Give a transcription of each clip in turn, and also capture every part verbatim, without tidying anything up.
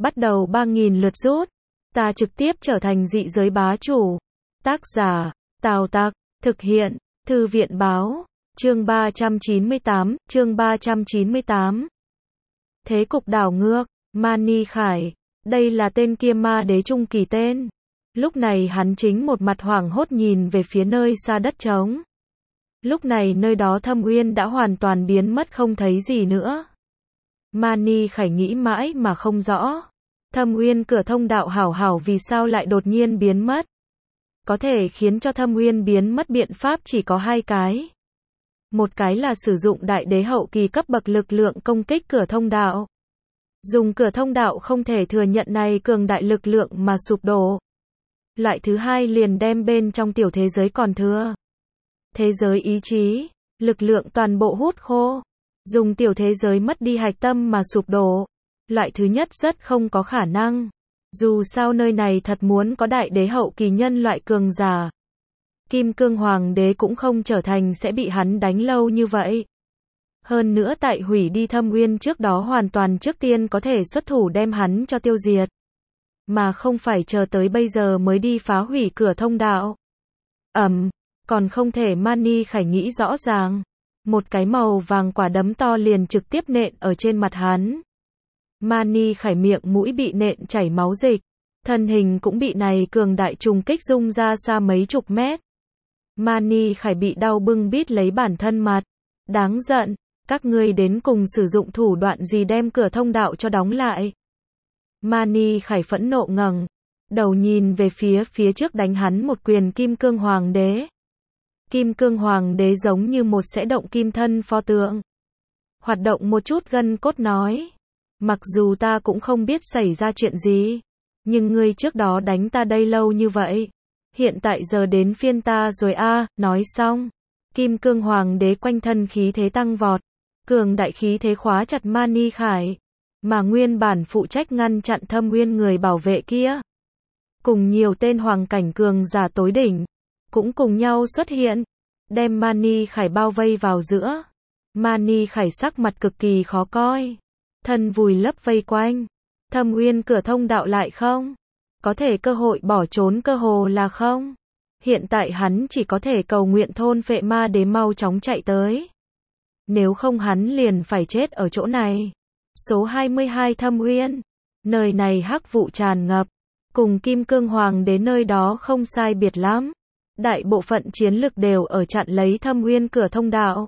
bắt đầu ba nghìn lượt rút. Ta trực tiếp trở thành dị giới bá chủ. Tác giả, Tào Tặc, thực hiện, Thư viện báo, chương ba trăm chín mươi tám, chương ba trăm chín mươi tám. Thế cục đảo ngược, Mani Khải, đây là tên kia ma đế trung kỳ tên. Lúc này hắn chính một mặt hoảng hốt nhìn về phía nơi xa đất trống. Lúc này nơi đó Thâm Uyên đã hoàn toàn biến mất không thấy gì nữa. Mani Khải nghĩ mãi mà không rõ. Thâm Uyên cửa thông đạo hảo hảo vì sao lại đột nhiên biến mất. Có thể khiến cho Thâm Uyên biến mất biện pháp chỉ có hai cái. Một cái là sử dụng đại đế hậu kỳ cấp bậc lực lượng công kích cửa thông đạo. Dùng cửa thông đạo không thể thừa nhận này cường đại lực lượng mà sụp đổ. Loại thứ hai liền đem bên trong tiểu thế giới còn thừa. Thế giới ý chí, lực lượng toàn bộ hút khô. Dùng tiểu thế giới mất đi hạch tâm mà sụp đổ. Loại thứ nhất rất không có khả năng. Dù sao nơi này thật muốn có đại đế hậu kỳ nhân loại cường giả. Kim Cương Hoàng đế cũng không trở thành sẽ bị hắn đánh lâu như vậy. Hơn nữa tại hủy đi Thâm Uyên trước đó hoàn toàn trước tiên có thể xuất thủ đem hắn cho tiêu diệt. Mà không phải chờ tới bây giờ mới đi phá hủy cửa thông đạo. Ẩm, còn không thể Mani Khải nghĩ rõ ràng. Một cái màu vàng quả đấm to liền trực tiếp nện ở trên mặt hắn. Mani Khải miệng mũi bị nện chảy máu dịch. Thân hình cũng bị này cường đại trùng kích rung ra xa mấy chục mét. Mani Khải bị đau bưng bít lấy bản thân mặt. Đáng giận, các ngươi đến cùng sử dụng thủ đoạn gì đem cửa thông đạo cho đóng lại. Mani Khải phẫn nộ ngẩng đầu nhìn về phía phía trước đánh hắn một quyền Kim Cương Hoàng đế. Kim Cương Hoàng đế giống như một sẽ động kim thân pho tượng. Hoạt động một chút gân cốt nói. Mặc dù ta cũng không biết xảy ra chuyện gì. Nhưng ngươi trước đó đánh ta đây lâu như vậy. Hiện tại giờ đến phiên ta rồi a. À, nói xong. Kim Cương Hoàng đế quanh thân khí thế tăng vọt. Cường đại khí thế khóa chặt Mani Khải. Mà nguyên bản phụ trách ngăn chặn Thâm Uyên người bảo vệ kia. Cùng nhiều tên hoàng cảnh cường giả tối đỉnh. Cũng cùng nhau xuất hiện. Đem Mani Khải bao vây vào giữa. Mani Khải sắc mặt cực kỳ khó coi. Thân vùi lấp vây quanh. Thâm Uyên cửa thông đạo lại không. Có thể cơ hội bỏ trốn cơ hồ là không. Hiện tại hắn chỉ có thể cầu nguyện thôn phệ ma đế mau chóng chạy tới. Nếu không hắn liền phải chết ở chỗ này. Số hai mươi hai Thâm Uyên. Nơi này hắc vụ tràn ngập. Cùng Kim Cương Hoàng đế nơi đó không sai biệt lắm. Đại bộ phận chiến lực đều ở chặn lấy Thâm Uyên cửa thông đạo.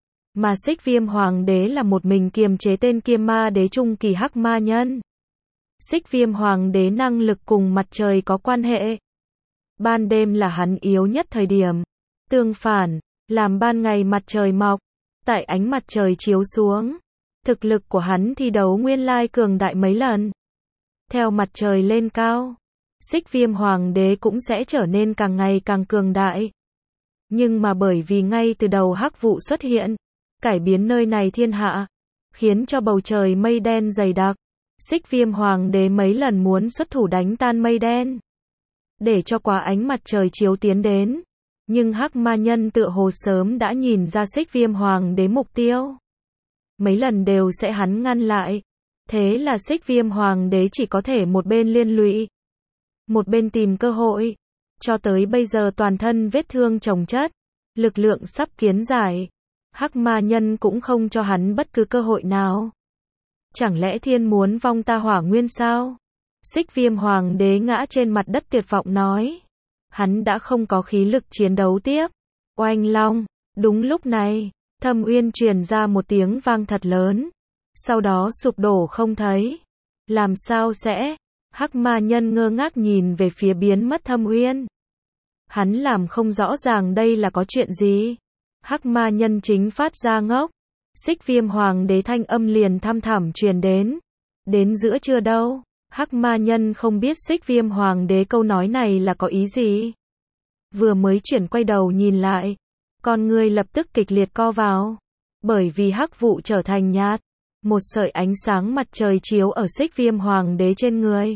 Mà Xích Viêm Hoàng đế là một mình kiềm chế tên kia ma đế trung kỳ hắc ma nhân. Xích Viêm Hoàng đế năng lực cùng mặt trời có quan hệ. Ban đêm là hắn yếu nhất thời điểm. Tương phản, làm ban ngày mặt trời mọc. Tại ánh mặt trời chiếu xuống. Thực lực của hắn thi đấu nguyên lai cường đại mấy lần. Theo mặt trời lên cao. Xích Viêm Hoàng đế cũng sẽ trở nên càng ngày càng cường đại. Nhưng mà bởi vì ngay từ đầu hắc vụ xuất hiện. Cải biến nơi này thiên hạ. Khiến cho bầu trời mây đen dày đặc. Xích Viêm Hoàng đế mấy lần muốn xuất thủ đánh tan mây đen. Để cho quá ánh mặt trời chiếu tiến đến. Nhưng hắc ma nhân tựa hồ sớm đã nhìn ra Xích Viêm Hoàng đế mục tiêu. Mấy lần đều sẽ hắn ngăn lại. Thế là Xích Viêm Hoàng đế chỉ có thể một bên liên lụy. Một bên tìm cơ hội. Cho tới bây giờ toàn thân vết thương chồng chất. Lực lượng sắp kiến giải. Hắc ma nhân cũng không cho hắn bất cứ cơ hội nào. Chẳng lẽ thiên muốn vong ta hỏa nguyên sao? Xích Viêm Hoàng đế ngã trên mặt đất tuyệt vọng nói. Hắn đã không có khí lực chiến đấu tiếp. Oanh long, đúng lúc này, Thâm Uyên truyền ra một tiếng vang thật lớn. Sau đó sụp đổ không thấy. Làm sao sẽ? Hắc ma nhân ngơ ngác nhìn về phía biến mất Thâm Uyên. Hắn làm không rõ ràng đây là có chuyện gì. Hắc ma nhân chính phát ra ngốc. Xích Viêm Hoàng đế thanh âm liền thăm thẳm truyền đến. Đến giữa trưa đâu? Hắc ma nhân không biết Xích Viêm Hoàng đế câu nói này là có ý gì. Vừa mới chuyển quay đầu nhìn lại. Con người lập tức kịch liệt co vào. Bởi vì hắc vụ trở thành nhạt. Một sợi ánh sáng mặt trời chiếu ở Xích Viêm Hoàng đế trên người.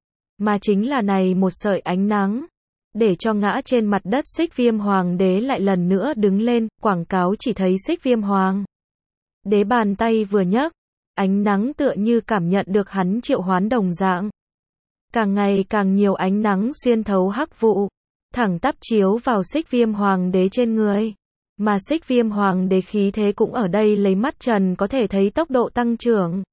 Mà chính là này một sợi ánh nắng. Để cho ngã trên mặt đất Xích Viêm Hoàng đế lại lần nữa đứng lên. Quảng cáo chỉ thấy Xích Viêm Hoàng đế bàn tay vừa nhấc. ánh nắng tựa như cảm nhận được hắn triệu hoán đồng dạng. Càng ngày càng nhiều ánh nắng xuyên thấu hắc vụ, thẳng tắp chiếu vào Xích Viêm Hoàng đế trên người. Mà Xích Viêm Hoàng đế khí thế cũng ở đây lấy mắt trần có thể thấy tốc độ tăng trưởng.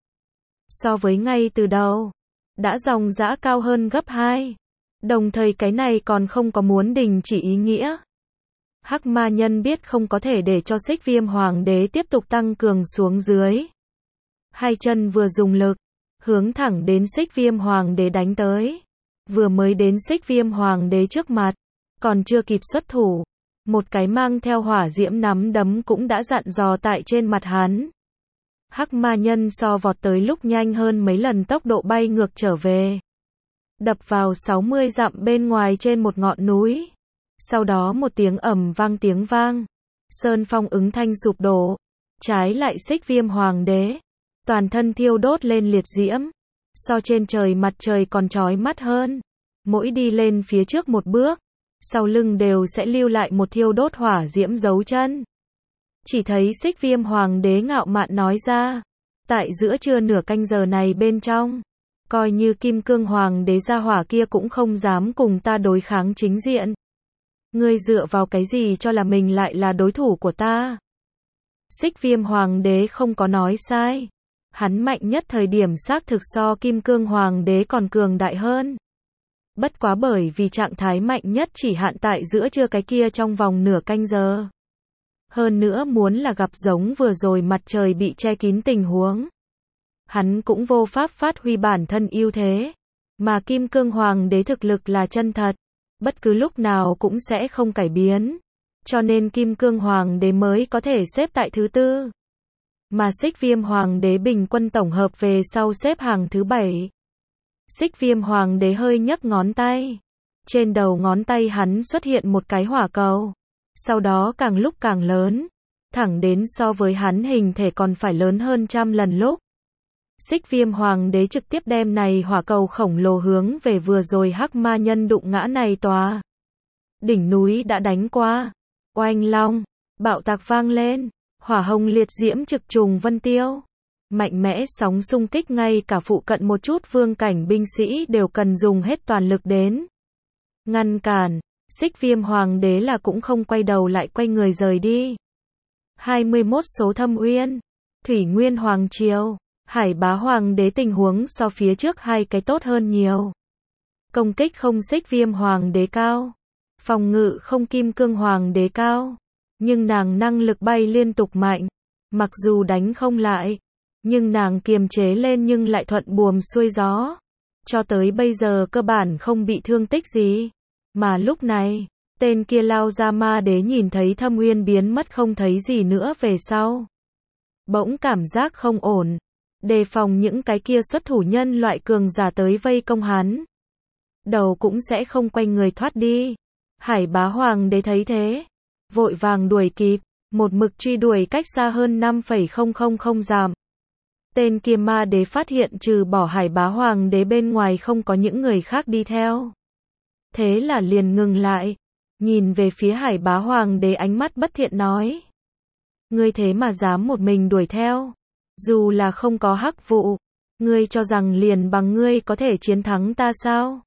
So với ngay từ đầu, đã dòng dã cao hơn gấp hai. Đồng thời cái này còn không có muốn đình chỉ ý nghĩa. Hắc ma nhân biết không có thể để cho Xích Viêm Hoàng đế tiếp tục tăng cường xuống dưới. Hai chân vừa dùng lực, hướng thẳng đến Xích Viêm Hoàng đế đánh tới. Vừa mới đến Xích Viêm Hoàng đế trước mặt, còn chưa kịp xuất thủ, một cái mang theo hỏa diễm nắm đấm cũng đã dặn dò tại trên mặt hắn. Hắc ma nhân so vọt tới lúc nhanh hơn mấy lần tốc độ bay ngược trở về. Đập vào sáu mươi dặm bên ngoài trên một ngọn núi. Sau đó một tiếng ầm vang tiếng vang. Sơn phong ứng thanh sụp đổ. Trái lại Xích Viêm Hoàng đế, toàn thân thiêu đốt lên liệt diễm. So trên trời mặt trời còn chói mắt hơn. Mỗi đi lên phía trước một bước, sau lưng đều sẽ lưu lại một thiêu đốt hỏa diễm dấu chân. Chỉ thấy Xích Viêm Hoàng đế ngạo mạn nói ra, tại giữa trưa nửa canh giờ này bên trong, coi như Kim Cương Hoàng đế gia hỏa kia cũng không dám cùng ta đối kháng chính diện. Ngươi dựa vào cái gì cho là mình lại là đối thủ của ta? Xích Viêm Hoàng đế không có nói sai. Hắn mạnh nhất thời điểm xác thực so Kim Cương Hoàng đế còn cường đại hơn. Bất quá bởi vì trạng thái mạnh nhất chỉ hạn tại giữa trưa cái kia trong vòng nửa canh giờ. Hơn nữa muốn là gặp giống vừa rồi mặt trời bị che kín tình huống, hắn cũng vô pháp phát huy bản thân ưu thế. Mà Kim Cương Hoàng đế thực lực là chân thật, bất cứ lúc nào cũng sẽ không cải biến. Cho nên Kim Cương Hoàng đế mới có thể xếp tại thứ tư. Mà Xích Viêm Hoàng đế bình quân tổng hợp về sau xếp hàng thứ bảy. Xích Viêm Hoàng đế hơi nhấc ngón tay. Trên đầu ngón tay hắn xuất hiện một cái hỏa cầu. Sau đó càng lúc càng lớn. Thẳng đến so với hắn hình thể còn phải lớn hơn trăm lần lúc. Xích Viêm Hoàng đế trực tiếp đem này hỏa cầu khổng lồ hướng về vừa rồi hắc ma nhân đụng ngã này tòa đỉnh núi đã đánh qua. Oanh long, bạo tạc vang lên, hỏa hồng liệt diễm trực trùng vân tiêu. Mạnh mẽ sóng xung kích ngay cả phụ cận một chút vương cảnh binh sĩ đều cần dùng hết toàn lực đến ngăn cản. Xích Viêm Hoàng đế là cũng không quay đầu lại quay người rời đi. hai mươi mốt số Thâm Uyên, Thủy Nguyên Hoàng triều, Hải Bá Hoàng đế tình huống so phía trước hai cái tốt hơn nhiều. Công kích không Xích Viêm Hoàng đế cao, phòng ngự không Kim Cương Hoàng đế cao, nhưng nàng năng lực bay liên tục mạnh. Mặc dù đánh không lại, nhưng nàng kiềm chế lên nhưng lại thuận buồm xuôi gió. Cho tới bây giờ cơ bản không bị thương tích gì. Mà lúc này, tên kia lao ra ma đế nhìn thấy Thâm Uyên biến mất không thấy gì nữa về sau. Bỗng cảm giác không ổn. Đề phòng những cái kia xuất thủ nhân loại cường giả tới vây công hắn. Đầu cũng sẽ không quay người thoát đi. Hải Bá Hoàng đế thấy thế, vội vàng đuổi kịp, một mực truy đuổi cách xa hơn năm phẩy không không không dặm. Tên kia ma đế phát hiện trừ bỏ Hải Bá Hoàng đế bên ngoài không có những người khác đi theo. Thế là liền ngừng lại, nhìn về phía Hải Bá Hoàng đế ánh mắt bất thiện nói. Ngươi thế mà dám một mình đuổi theo, dù là không có hắc vụ, ngươi cho rằng liền bằng ngươi có thể chiến thắng ta sao?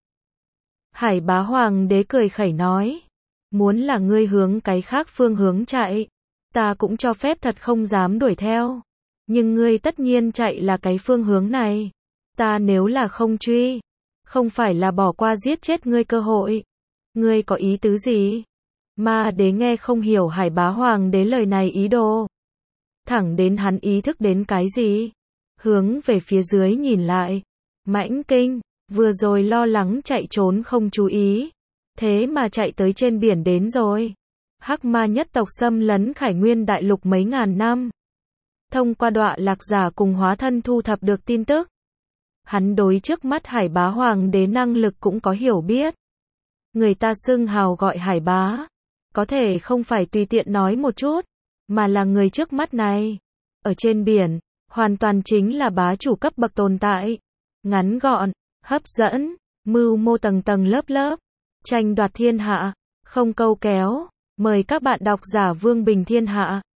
Hải Bá Hoàng đế cười khẩy nói, muốn là ngươi hướng cái khác phương hướng chạy, ta cũng cho phép thật không dám đuổi theo. Nhưng ngươi tất nhiên chạy là cái phương hướng này, ta nếu là không truy, không phải là bỏ qua giết chết ngươi cơ hội. Ngươi có ý tứ gì? Ma đế nghe không hiểu Hải Bá Hoàng đế lời này ý đồ. Thẳng đến hắn ý thức đến cái gì, hướng về phía dưới nhìn lại. Mãnh Kinh, vừa rồi lo lắng chạy trốn không chú ý, thế mà chạy tới trên biển đến rồi. Hắc ma nhất tộc xâm lấn Khải Nguyên đại lục mấy ngàn năm. Thông qua đọa lạc giả cùng hóa thân thu thập được tin tức. Hắn đối trước mắt Hải Bá Hoàng đế năng lực cũng có hiểu biết. Người ta xưng hào gọi Hải Bá, có thể không phải tùy tiện nói một chút, mà là người trước mắt này. Ở trên biển, hoàn toàn chính là bá chủ cấp bậc tồn tại. Ngắn gọn, hấp dẫn, mưu mô tầng tầng lớp lớp, tranh đoạt thiên hạ, không câu kéo. Mời các bạn đọc giả Vương Bình Thiên Hạ.